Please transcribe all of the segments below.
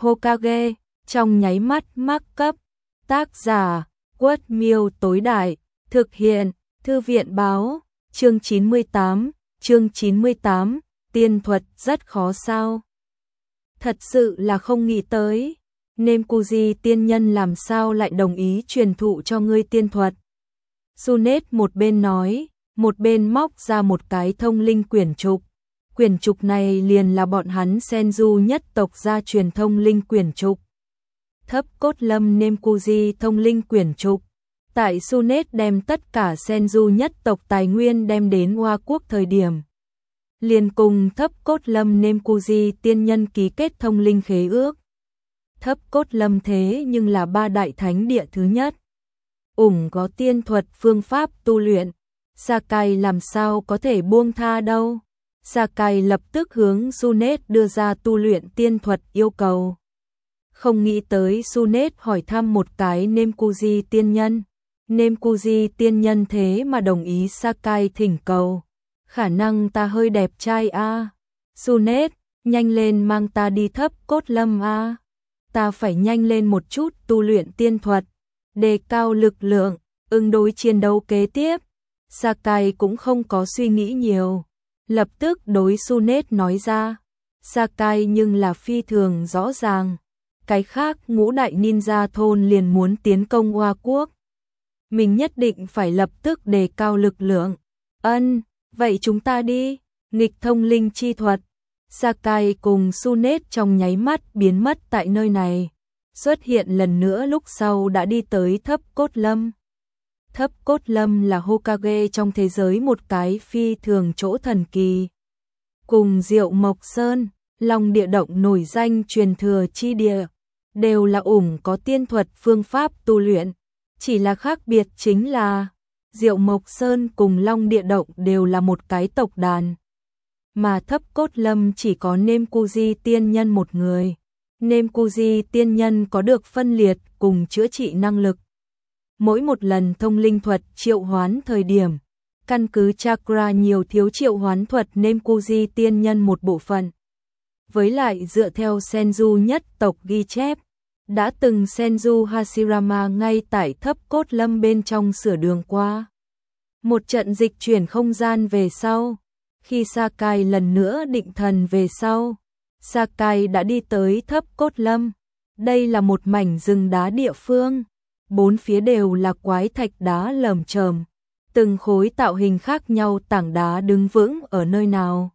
Hokage, trong nháy mắt mắc cấp. Tác giả, Quất Miêu tối đại, thực hiện, Thư viện báo, chương 98, tiên thuật rất khó sao. Thật sự là không nghĩ tới, Nemkuji tiên nhân làm sao lại đồng ý truyền thụ cho ngươi tiên thuật. Sunet một bên nói, một bên móc ra một cái thông linh quyển trục. Quyển trục này liền là bọn hắn Senju nhất tộc gia truyền thông linh quyển trục. Thấp cốt lâm Nemkuji thông linh quyển trục. Tại Sunet đem tất cả Senju nhất tộc tài nguyên đem đến Hoa Quốc thời điểm, liền cùng thấp cốt lâm Nemkuji tiên nhân ký kết thông linh khế ước. Thấp cốt lâm thế nhưng là ba đại thánh địa thứ nhất, có tiên thuật phương pháp tu luyện, Sakai làm sao có thể buông tha đâu. Sakai lập tức hướng Sunet đưa ra tu luyện tiên thuật yêu cầu. Không nghĩ tới Sunet hỏi thăm một cái Nemkuji tiên nhân. Nemkuji tiên nhân thế mà đồng ý Sakai thỉnh cầu. Khả năng ta hơi đẹp trai a. Sunet, nhanh lên mang ta đi thấp cốt lâm a. Ta phải nhanh lên một chút tu luyện tiên thuật, đề cao lực lượng, ứng đối chiến đấu kế tiếp. Sakai cũng không có suy nghĩ nhiều, lập tức đối Sunet nói ra. Sakai nhưng là phi thường rõ ràng, cái khác ngũ đại ninja thôn liền muốn tiến công Hoa Quốc, mình nhất định phải lập tức đề cao lực lượng. Vậy chúng ta đi. Nghịch thông linh chi thuật. Sakai cùng Sunet trong nháy mắt biến mất tại nơi này, xuất hiện lần nữa lúc sau đã đi tới thấp cốt lâm. Thấp cốt lâm là Hokage trong thế giới một cái phi thường chỗ thần kỳ. Cùng Diệu Mộc Sơn, Long Địa Động nổi danh truyền thừa chi địa, đều là có tiên thuật phương pháp tu luyện. Chỉ là khác biệt chính là, Diệu Mộc Sơn cùng Long Địa Động đều là một cái tộc đàn. Mà thấp cốt lâm chỉ có Nemkuji tiên nhân một người. Nemkuji tiên nhân có được phân liệt cùng chữa trị năng lực. Mỗi một lần thông linh thuật triệu hoán thời điểm, căn cứ chakra nhiều thiếu triệu hoán thuật Nemkuji tiên nhân một bộ phận. Với lại dựa theo Senju nhất tộc ghi chép, đã từng Senju Hashirama ngay tại thấp cốt lâm bên trong sửa đường qua. Một trận dịch chuyển không gian về sau, khi Sakai lần nữa định thần về sau, Sakai đã đi tới thấp cốt lâm. Đây là một mảnh rừng đá địa phương, bốn phía đều là quái thạch đá lởm chởm, từng khối tạo hình khác nhau tảng đá đứng vững ở nơi nào.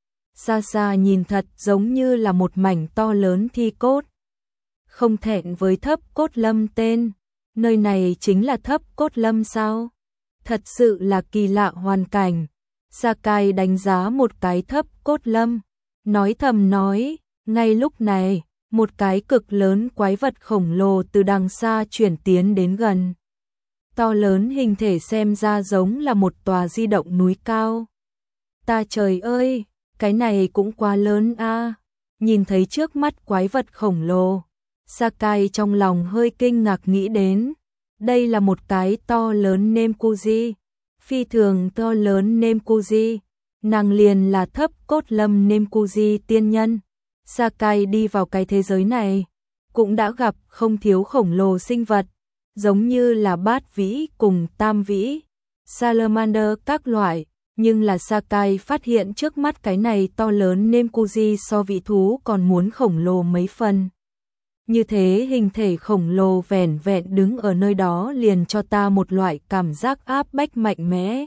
Xa xa nhìn thật giống như là một mảnh to lớn thi cốt. Không thẹn với thấp cốt lâm tên, nơi này chính là thấp cốt lâm sao? Thật sự là kỳ lạ hoàn cảnh. Sakai đánh giá một cái thấp cốt lâm, nói thầm nói, ngay lúc này, một cái cực lớn quái vật khổng lồ từ đằng xa chuyển tiến đến gần. To lớn hình thể xem ra giống là một tòa di động núi cao. Ta trời ơi, cái này cũng quá lớn a. Nhìn thấy trước mắt quái vật khổng lồ, Sakai trong lòng hơi kinh ngạc nghĩ đến, đây là một cái to lớn Nemkuji, phi thường to lớn Nemkuji, nàng liền là thấp cốt lâm Nemkuji tiên nhân. Sakai đi vào cái thế giới này, cũng đã gặp không thiếu khổng lồ sinh vật, giống như là bát vĩ cùng tam vĩ, salamander các loại, nhưng là Sakai phát hiện trước mắt cái này to lớn Nemkuji so vị thú còn muốn khổng lồ mấy phần. Như thế hình thể khổng lồ vẻn vẹn đứng ở nơi đó liền cho ta một loại cảm giác áp bách mạnh mẽ.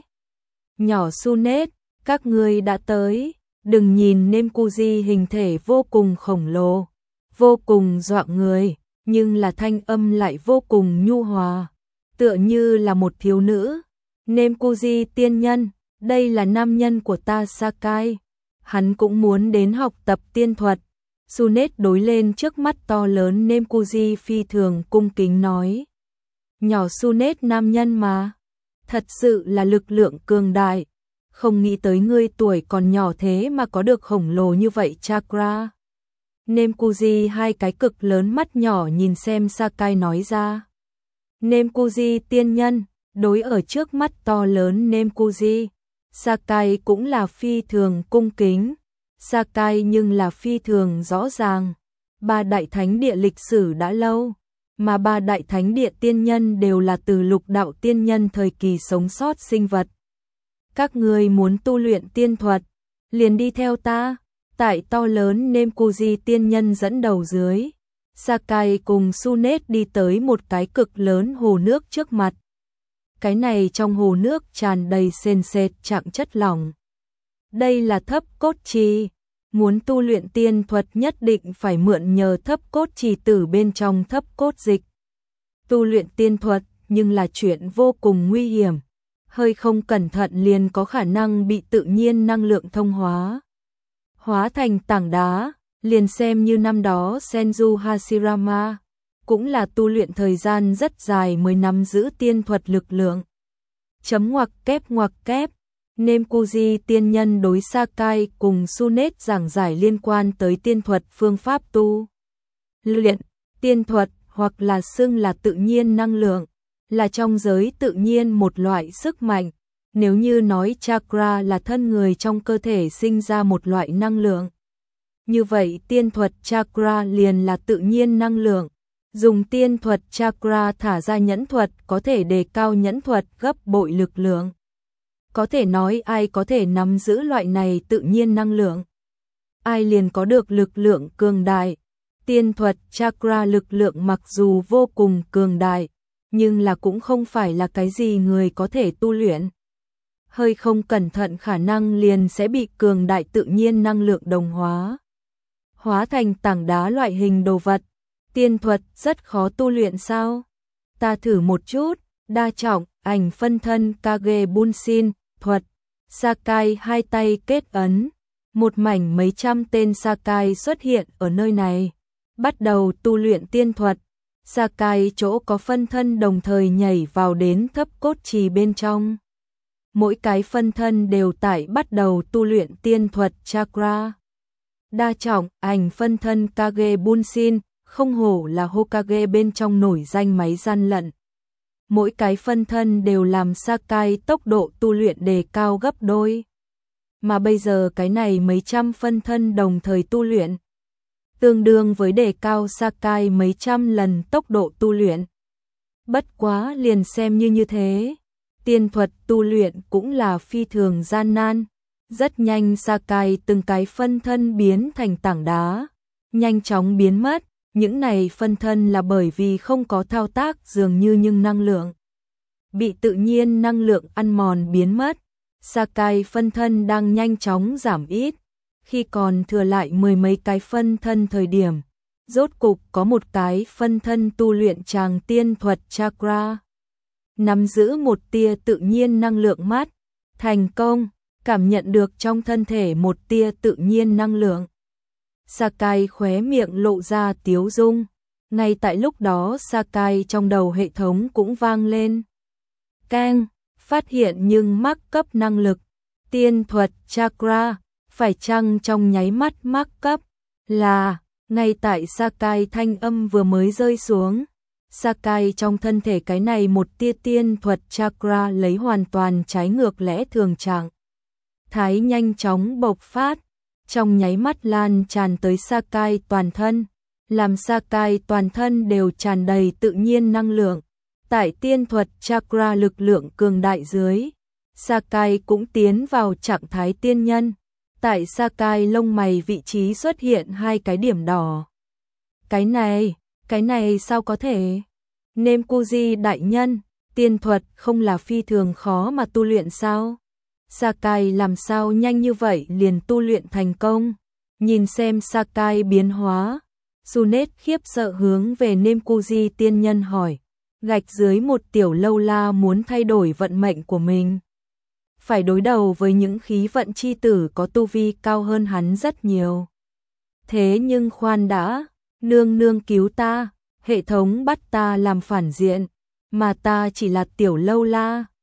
Nhỏ Sunet, các ngươi đã tới, đừng nhìn Nemkuji hình thể vô cùng khổng lồ, vô cùng dọa người, nhưng là thanh âm lại vô cùng nhu hòa, tựa như là một thiếu nữ. Nemkuji tiên nhân, đây là nam nhân của ta Sakai, hắn cũng muốn đến học tập tiên thuật. Sunet đối lên trước mắt to lớn Nemkuji phi thường cung kính nói. Nhỏ Sunet nam nhân mà, thật sự là lực lượng cường đại, không nghĩ tới ngươi tuổi còn nhỏ thế mà có được khổng lồ như vậy chakra. Nemkuji hai cái cực lớn mắt nhỏ nhìn xem Sakai nói ra. Nemkuji tiên nhân, đối ở trước mắt to lớn Nemkuji, Sakai cũng là phi thường cung kính. Sakai nhưng là phi thường rõ ràng, Ba đại thánh địa lịch sử đã lâu, mà ba đại thánh địa tiên nhân đều là từ lục đạo tiên nhân thời kỳ sống sót sinh vật. Các ngươi muốn tu luyện tiên thuật, liền đi theo ta. Tại to lớn Nemkuji tiên nhân dẫn đầu dưới, Sakai cùng Sunet đi tới một cái cực lớn hồ nước trước mặt. Cái này trong hồ nước tràn đầy sền sệt trạng chất lỏng. Đây là thấp cốt trì. Muốn tu luyện tiên thuật nhất định phải mượn nhờ thấp cốt trì từ bên trong thấp cốt dịch. Tu luyện tiên thuật nhưng là chuyện vô cùng nguy hiểm. Hơi không cẩn thận liền có khả năng bị tự nhiên năng lượng thông hóa. Hóa thành tảng đá, liền xem như năm đó Senju Hashirama, cũng là tu luyện thời gian rất dài mới nắm giữ tiên thuật lực lượng. Chấm ngoặc kép. Nemkuji tiên nhân đối Sakai cùng Sunet giảng giải liên quan tới tiên thuật phương pháp tu luyện. Tiên thuật hoặc là xưng là tự nhiên năng lượng, là trong giới tự nhiên một loại sức mạnh. Nếu như nói chakra là thân người trong cơ thể sinh ra một loại năng lượng, như vậy tiên thuật chakra liền là tự nhiên năng lượng. Dùng tiên thuật chakra thả ra nhẫn thuật có thể đề cao nhẫn thuật gấp bội lực lượng. Có thể nói ai có thể nắm giữ loại này tự nhiên năng lượng, ai liền có được lực lượng cường đại. Tiên thuật chakra lực lượng mặc dù vô cùng cường đại, nhưng là cũng không phải là cái gì người có thể tu luyện. Hơi không cẩn thận khả năng liền sẽ bị cường đại tự nhiên năng lượng đồng hóa thành tảng đá loại hình đồ vật. Tiên thuật rất khó tu luyện sao? Ta thử một chút. Đa trọng ảnh phân thân Kage Bunshin thuật. Sakai hai tay kết ấn, một mảnh mấy trăm tên Sakai xuất hiện ở nơi này, bắt đầu tu luyện tiên thuật. Sakai chỗ có phân thân đồng thời nhảy vào đến thấp cốt trì bên trong. Mỗi cái phân thân đều tại bắt đầu tu luyện tiên thuật chakra. Đa trọng ảnh phân thân Kage Bunshin, không hổ là Hokage bên trong nổi danh máy gian lận. Mỗi cái phân thân đều làm Sakai tốc độ tu luyện đề cao gấp đôi. Mà bây giờ cái này mấy trăm phân thân đồng thời tu luyện, tương đương với đề cao Sakai mấy trăm lần tốc độ tu luyện. Bất quá liền xem như thế, tiên thuật tu luyện cũng là phi thường gian nan. Rất nhanh Sakai từng cái phân thân biến thành tảng đá, nhanh chóng biến mất. Những này phân thân là bởi vì không có thao tác dường như nhưng năng lượng bị tự nhiên năng lượng ăn mòn biến mất. Sakai phân thân đang nhanh chóng giảm ít, khi còn thừa lại mười mấy cái phân thân thời điểm, rốt cục có một cái phân thân tu luyện tràng tiên thuật chakra, nắm giữ một tia tự nhiên năng lượng mát, thành công, cảm nhận được trong thân thể một tia tự nhiên năng lượng. Sakai khóe miệng lộ ra tiếu dung. Ngay tại lúc đó Sakai trong đầu hệ thống cũng vang lên. Keng, phát hiện nhưng mắc cấp năng lực. Tiên thuật chakra, phải chăng trong nháy mắt mắc cấp? Là, ngay tại Sakai thanh âm vừa mới rơi xuống. Sakai trong thân thể cái này một tia tiên thuật chakra lấy hoàn toàn trái ngược lẽ thường trạng thái nhanh chóng bộc phát. Trong nháy mắt lan tràn tới Sakai toàn thân, làm Sakai toàn thân đều tràn đầy tự nhiên năng lượng. Tại tiên thuật chakra lực lượng cường đại dưới, Sakai cũng tiến vào trạng thái tiên nhân. Tại Sakai lông mày vị trí xuất hiện hai cái điểm đỏ. Cái này sao có thể? Nemkuji đại nhân, tiên thuật không là phi thường khó mà tu luyện sao? Sakai làm sao nhanh như vậy liền tu luyện thành công? Nhìn xem Sakai biến hóa, Sunet khiếp sợ hướng về Nemkuji tiên nhân hỏi, gạch dưới một tiểu lâu la muốn thay đổi vận mệnh của mình. Phải đối đầu với những khí vận chi tử có tu vi cao hơn hắn rất nhiều. Thế nhưng khoan đã, nương nương cứu ta, hệ thống bắt ta làm phản diện, mà ta chỉ là tiểu lâu la.